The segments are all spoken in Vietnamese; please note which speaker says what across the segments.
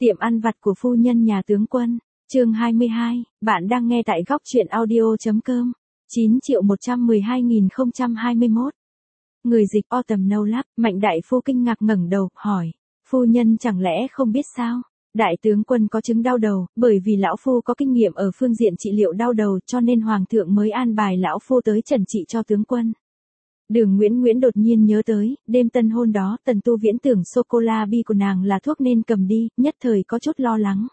Speaker 1: Tiệm ăn vặt của phu nhân nhà tướng quân, chương 22, bạn đang nghe tại góc truyện audio.com, 9.112.021. Người dịch Autumn No Lab, Mạnh đại phu kinh ngạc ngẩng đầu, hỏi, phu nhân chẳng lẽ không biết sao? Đại tướng quân có chứng đau đầu, bởi vì lão phu có kinh nghiệm ở phương diện trị liệu đau đầu cho nên hoàng thượng mới an bài lão phu tới trần trị cho tướng quân. Đường Nguyễn đột nhiên nhớ tới, đêm tân hôn đó, Tần Tu Viễn tưởng sô-cô-la bi của nàng là thuốc nên cầm đi, nhất thời có chút lo lắng.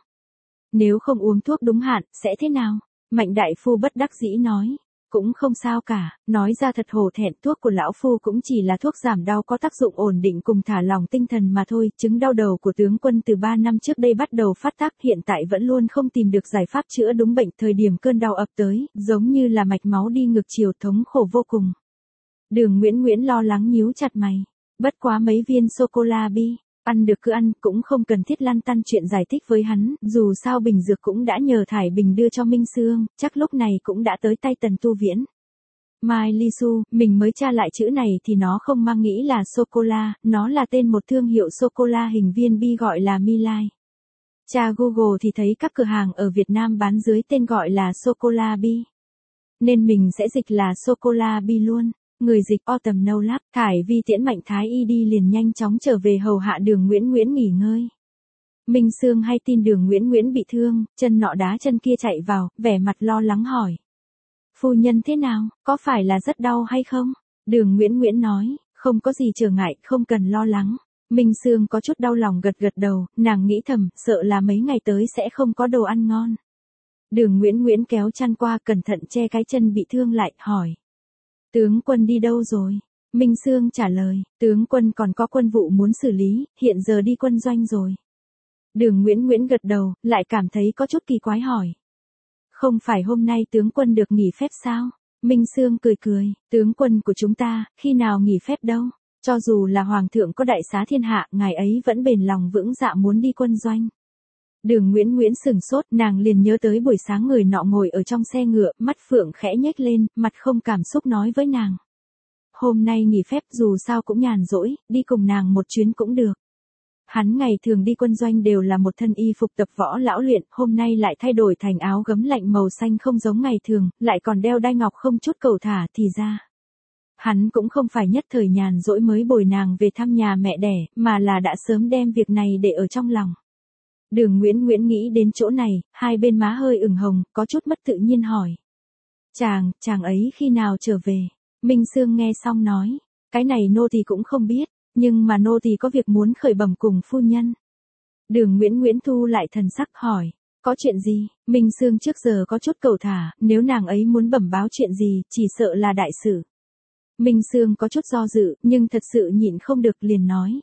Speaker 1: Nếu không uống thuốc đúng hạn, sẽ thế nào? Mạnh đại phu bất đắc dĩ nói. Cũng không sao cả, nói ra thật hổ thẹn, thuốc của lão phu cũng chỉ là thuốc giảm đau có tác dụng ổn định cùng thả lỏng tinh thần mà thôi. Chứng đau đầu của tướng quân từ 3 năm trước đây bắt đầu phát tác, hiện tại vẫn luôn không tìm được giải pháp chữa đúng bệnh. Thời điểm cơn đau ập tới, giống như là mạch máu đi ngược chiều, thống khổ vô cùng. Đường Nguyễn lo lắng nhíu chặt mày. Bất quá mấy viên sô-cô-la bi, ăn được cứ ăn, cũng không cần thiết lăn tăn chuyện giải thích với hắn, dù sao bình dược cũng đã nhờ Thải Bình đưa cho Minh Sương, chắc lúc này cũng đã tới tay Tần Tu Viễn. Mai Ly Su, mình mới tra lại chữ này thì nó không mang nghĩ là sô-cô-la, nó là tên một thương hiệu sô-cô-la hình viên bi gọi là Mi Lai. Tra Google thì thấy các cửa hàng ở Việt Nam bán dưới tên gọi là sô-cô-la bi. Nên mình sẽ dịch là sô-cô-la bi luôn. Người dịch Autumn No Lab, Thải Vi tiễn Mạnh Thái Y đi liền nhanh chóng trở về hầu hạ Đường Nguyễn nghỉ ngơi. Minh Sương hay tin Đường Nguyễn bị thương, chân nọ đá chân kia chạy vào, vẻ mặt lo lắng hỏi. Phu nhân thế nào, có phải là rất đau hay không? Đường Nguyễn nói, không có gì trở ngại, không cần lo lắng. Minh Sương có chút đau lòng gật đầu, nàng nghĩ thầm, sợ là mấy ngày tới sẽ không có đồ ăn ngon. Đường Nguyễn kéo chăn qua cẩn thận che cái chân bị thương lại, hỏi. Tướng quân đi đâu rồi? Minh Sương trả lời, tướng quân còn có quân vụ muốn xử lý, hiện giờ đi quân doanh rồi. Đường Nguyễn gật đầu, lại cảm thấy có chút kỳ quái hỏi. Không phải hôm nay tướng quân được nghỉ phép sao? Minh Sương cười, tướng quân của chúng ta, khi nào nghỉ phép đâu? Cho dù là hoàng thượng có đại xá thiên hạ, ngài ấy vẫn bền lòng vững dạ muốn đi quân doanh. Đường Nguyễn sừng sốt, nàng liền nhớ tới buổi sáng người nọ ngồi ở trong xe ngựa, mắt phượng khẽ nhếch lên, mặt không cảm xúc nói với nàng. Hôm nay nghỉ phép dù sao cũng nhàn rỗi, đi cùng nàng một chuyến cũng được. Hắn ngày thường đi quân doanh đều là một thân y phục tập võ lão luyện, hôm nay lại thay đổi thành áo gấm lạnh màu xanh không giống ngày thường, lại còn đeo đai ngọc không chút cầu thả thì ra. Hắn cũng không phải nhất thời nhàn rỗi mới bồi nàng về thăm nhà mẹ đẻ, mà là đã sớm đem việc này để ở trong lòng. Đường Nguyễn nghĩ đến chỗ này, hai bên má hơi ửng hồng, có chút mất tự nhiên hỏi. Chàng ấy khi nào trở về? Minh Sương nghe xong nói, cái này nô tỳ cũng không biết, nhưng mà nô tỳ có việc muốn khởi bẩm cùng phu nhân. Đường Nguyễn thu lại thần sắc hỏi, có chuyện gì? Minh Sương trước giờ có chút cầu thả, nếu nàng ấy muốn bẩm báo chuyện gì, chỉ sợ là đại sự. Minh Sương có chút do dự, nhưng thật sự nhịn không được liền nói.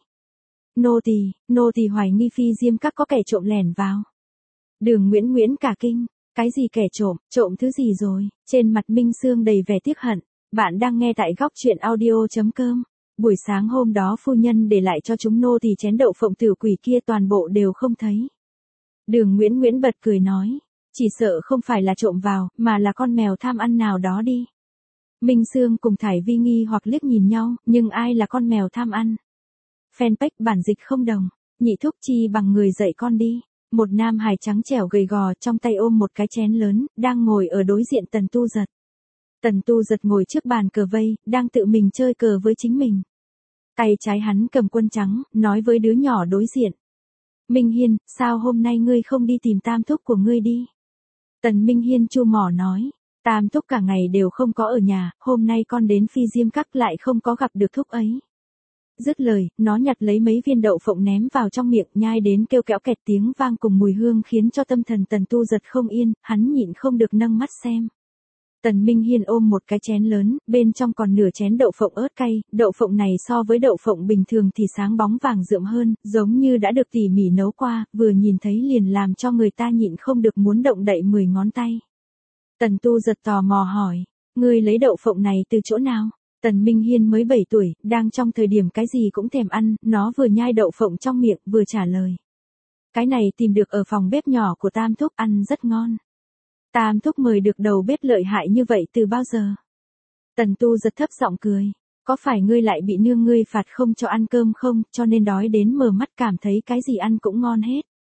Speaker 1: Nô tỳ hoài nghi Phi Diêm Các có kẻ trộm lẻn vào. Đường Nguyễn cả kinh, cái gì kẻ trộm thứ gì rồi? Trên mặt Minh Sương đầy vẻ tiếc hận. Bạn đang nghe tại góc truyện audio.com. Buổi sáng hôm đó phu nhân để lại cho chúng nô tỳ chén đậu phộng tử quỷ kia toàn bộ đều không thấy. Đường Nguyễn bật cười nói, chỉ sợ không phải là trộm vào, mà là con mèo tham ăn nào đó đi. Minh Sương cùng Thải Vi nghi hoặc liếc nhìn nhau, nhưng ai là con mèo tham ăn? Fanpage bản dịch không đồng, nhị thúc chi bằng người dạy con đi. Một nam hài trắng trẻo gầy gò trong tay ôm một cái chén lớn, đang ngồi ở đối diện Tần Tu Giật. Tần Tu Giật ngồi trước bàn cờ vây, đang tự mình chơi cờ với chính mình. Tay trái hắn cầm quân trắng, nói với đứa nhỏ đối diện. Minh Hiên, sao hôm nay ngươi không đi tìm tam thúc của ngươi đi? Tần Minh Hiên chu mỏ nói, tam thúc cả ngày đều không có ở nhà, hôm nay con đến Phi Diêm Các lại không có gặp được thúc ấy. Dứt lời, nó nhặt lấy mấy viên đậu phộng ném vào trong miệng, nhai đến kêu kẽo kẹt tiếng vang cùng mùi hương khiến cho tâm thần Tần Tu Giật không yên, hắn nhịn không được nâng mắt xem. Tần Minh Hiên ôm một cái chén lớn, bên trong còn nửa chén đậu phộng ớt cay, đậu phộng này so với đậu phộng bình thường thì sáng bóng vàng rượm hơn, giống như đã được tỉ mỉ nấu qua, vừa nhìn thấy liền làm cho người ta nhịn không được muốn động đậy 10 ngón tay. Tần Tu Giật tò mò hỏi, ngươi lấy đậu phộng này từ chỗ nào? Tần Minh Hiên mới 7 tuổi, đang trong thời điểm cái gì cũng thèm ăn, nó vừa nhai đậu phộng trong miệng, vừa trả lời. Cái này tìm được ở phòng bếp nhỏ của Tam Thúc, ăn rất ngon. Tam Thúc mời được đầu bếp lợi hại như vậy từ bao giờ? Tần Tu Giật thấp giọng cười. Có phải ngươi lại bị nương ngươi phạt không cho ăn cơm không, cho nên đói đến mờ mắt cảm thấy cái gì ăn cũng ngon hết?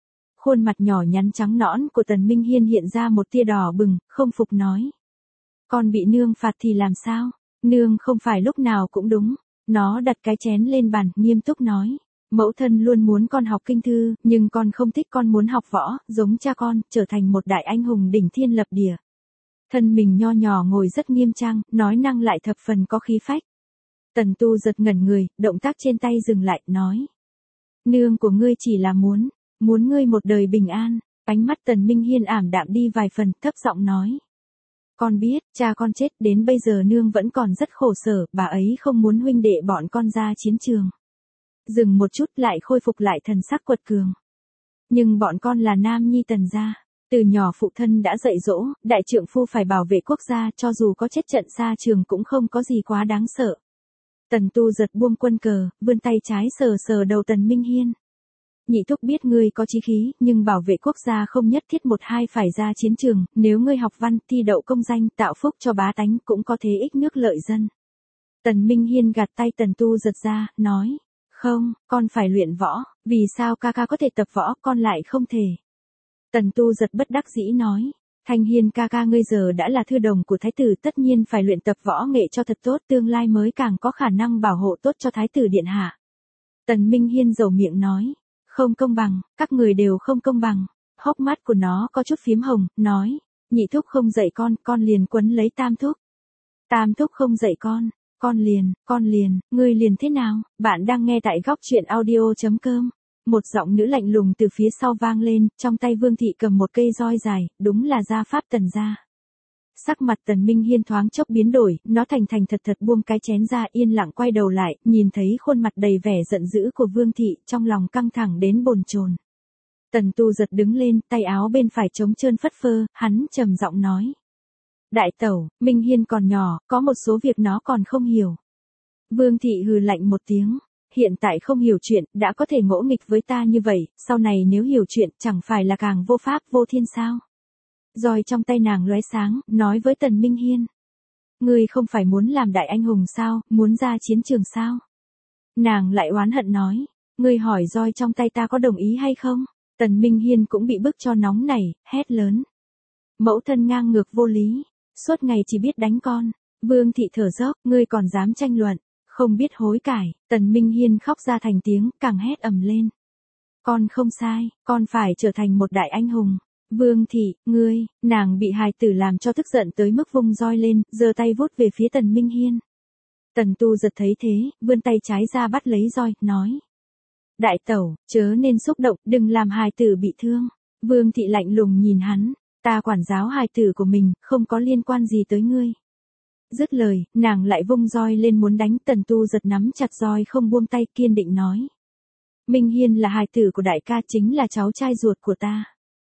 Speaker 1: Khuôn mặt nhỏ nhắn trắng nõn của Tần Minh Hiên hiện ra một tia đỏ bừng, không phục nói. Con bị nương phạt thì làm sao? Nương không phải lúc nào cũng đúng. Nó đặt cái chén lên bàn, nghiêm túc nói. Mẫu thân luôn muốn con học kinh thư, nhưng con không thích, con muốn học võ, giống cha con, trở thành một đại anh hùng đỉnh thiên lập địa. Thân mình nho nhỏ ngồi rất nghiêm trang, nói năng lại thập phần có khí phách. Tần Tu giật ngẩn người, động tác trên tay dừng lại, nói. Nương của ngươi chỉ là muốn ngươi một đời bình an. Ánh mắt Tần Minh Hiên ảm đạm đi vài phần, thấp giọng nói. Con biết, cha con chết đến bây giờ nương vẫn còn rất khổ sở, bà ấy không muốn huynh đệ bọn con ra chiến trường. Dừng một chút lại khôi phục lại thần sắc quật cường. Nhưng bọn con là nam nhi Tần gia. Từ nhỏ phụ thân đã dạy dỗ, đại trượng phu phải bảo vệ quốc gia, cho dù có chết trận xa trường cũng không có gì quá đáng sợ. Tần Tu giật buông quân cờ, vươn tay trái sờ sờ đầu Tần Minh Hiên. Nhị thúc biết ngươi có chí khí, nhưng bảo vệ quốc gia không nhất thiết một hai phải ra chiến trường, nếu ngươi học văn, thi đậu công danh, tạo phúc cho bá tánh cũng có thế ích nước lợi dân. Tần Minh Hiên gạt tay Tần Tu giật ra, nói. Không, con phải luyện võ, vì sao ca ca có thể tập võ, con lại không thể. Tần Tu giật bất đắc dĩ nói. Thanh Hiên ca ca ngươi giờ đã là thư đồng của thái tử, tất nhiên phải luyện tập võ nghệ cho thật tốt, tương lai mới càng có khả năng bảo hộ tốt cho thái tử điện hạ. Tần Minh Hiên dầu miệng nói. Không công bằng, các người đều không công bằng. Hốc mắt của nó có chút phím hồng, nói. Nhị thúc không dạy con liền quấn lấy tam thúc. Tam thúc không dạy con liền, ngươi liền thế nào? Bạn đang nghe tại góc truyện audio.com. Một giọng nữ lạnh lùng từ phía sau vang lên, trong tay Vương thị cầm một cây roi dài, đúng là gia pháp Tần gia. Sắc mặt Tần Minh Hiên thoáng chốc biến đổi, nó thành thật buông cái chén ra, yên lặng quay đầu lại, nhìn thấy khuôn mặt đầy vẻ giận dữ của Vương thị, trong lòng căng thẳng đến bồn chồn. Tần Tu giật đứng lên, tay áo bên phải trống trơn phất phơ, hắn trầm giọng nói. Đại tẩu, Minh Hiên còn nhỏ, có một số việc nó còn không hiểu. Vương thị hừ lạnh một tiếng. Hiện tại không hiểu chuyện, đã có thể ngỗ nghịch với ta như vậy, sau này nếu hiểu chuyện, chẳng phải là càng vô pháp vô thiên sao? Roi trong tay nàng lóe sáng, nói với Tần Minh Hiên. Ngươi không phải muốn làm đại anh hùng sao, muốn ra chiến trường sao? Nàng lại oán hận nói. Ngươi hỏi roi trong tay ta có đồng ý hay không? Tần Minh Hiên cũng bị bức cho nóng nảy, hét lớn. Mẫu thân ngang ngược vô lý, suốt ngày chỉ biết đánh con. Vương thị thở dốc, ngươi còn dám tranh luận. Không biết hối cải, Tần Minh Hiên khóc ra thành tiếng, càng hét ầm lên. Con không sai, con phải trở thành một đại anh hùng. Vương thị, ngươi, nàng bị hài tử làm cho tức giận tới mức vung roi lên, giơ tay vuốt về phía Tần Minh Hiên. Tần Tu giật thấy thế, vươn tay trái ra bắt lấy roi, nói. Đại tẩu, chớ nên xúc động, đừng làm hài tử bị thương. Vương thị lạnh lùng nhìn hắn, ta quản giáo hài tử của mình, không có liên quan gì tới ngươi. Dứt lời, nàng lại vung roi lên muốn đánh. Tần Tu giật nắm chặt roi không buông tay, kiên định nói. Minh Hiên là hài tử của đại ca, chính là cháu trai ruột của ta.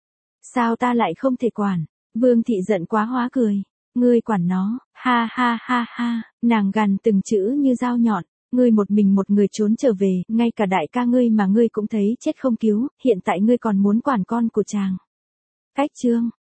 Speaker 1: Sao ta lại không thể quản? Vương thị giận quá hóa cười. Ngươi quản nó, ha ha ha ha, nàng gằn từng chữ như dao nhọn. Ngươi một mình một người trốn trở về, ngay cả đại ca ngươi mà ngươi cũng thấy chết không cứu, hiện tại ngươi còn muốn quản con của chàng. Cách chương.